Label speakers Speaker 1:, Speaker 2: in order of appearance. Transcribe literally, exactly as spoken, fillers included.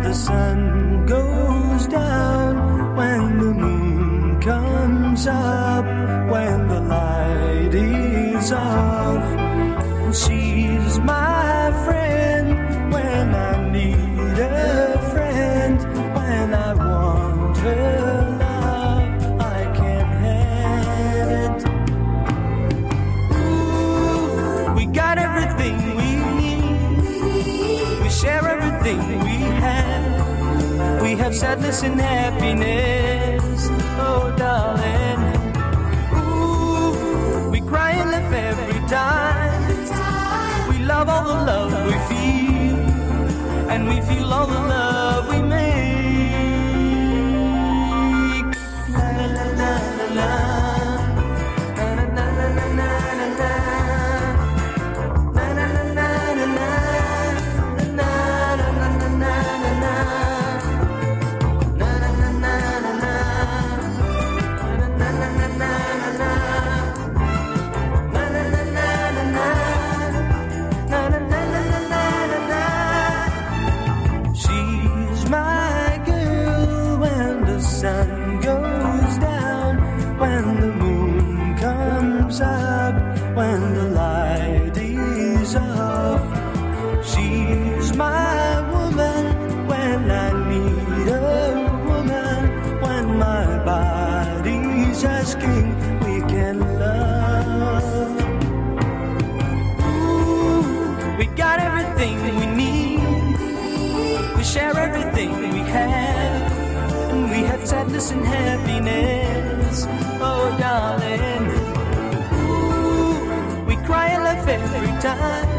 Speaker 1: the sun goes down, when the moon comes up, when the light is off. She's my friend when I need a friend, when I want her love, I can't have it. Ooh, we got everything we need, we share everything we have. We have sadness and happiness, oh darling. Ooh, we cry and laugh every time. We love all the love we feel, and we feel all the love we make. La la la la la la. La la la la la la la. La la la la la la. La la la la la la. La la la la la la. La la la la la la. She's my girl when the sun goes down, when the moon comes up, when the light is off. She's my woman when I need a woman, when my body's asking we can love. We got everything we need, we share everything we have, and we have sadness and happiness, oh darling. Ooh, we cry and laugh every time.